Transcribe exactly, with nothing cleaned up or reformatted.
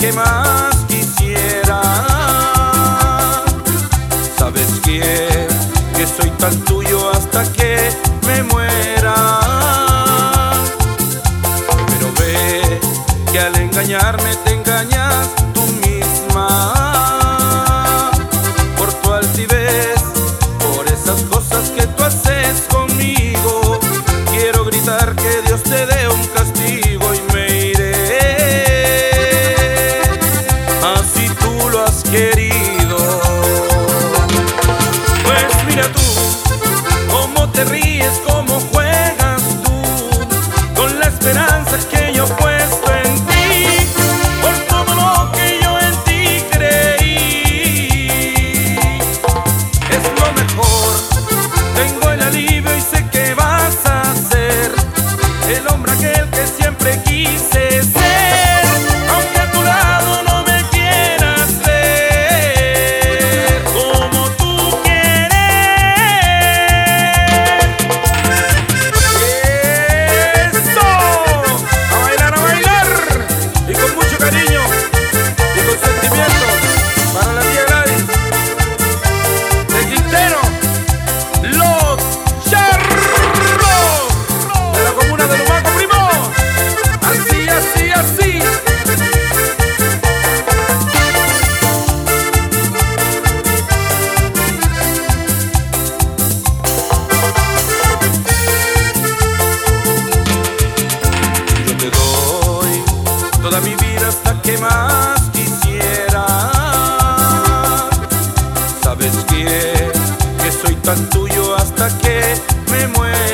¿qué más quisiera? Sabes que, que soy tan tuyo hasta que me muera. Pero ve que al engañarme te engañas tú misma. Por tu altivez, por esas cosas que tú haces conmigo, quiero gritar que Dios te dé un castigo y me iré. Así tú lo has querido. Pues mira tú, cómo te ríes, cómo juegas tú con la esperanza que yo he puesto en ti, por todo lo que yo en ti creí. Es lo mejor, tengo el alivio y sé que vas a ser el hombre aquel que siempre quise ser, aunque a tu lado no me quieras ver como tú quieres. ¡Eso! A bailar, a bailar, y con mucho cariño y con sentimiento para la tía Gladys de Quintero, los charros de la comuna de Lumaco, primo. Así, así, así. Yo te doy toda mi vida hasta que más quisiera. Sabes que, que soy tan tuyo hasta que me muera.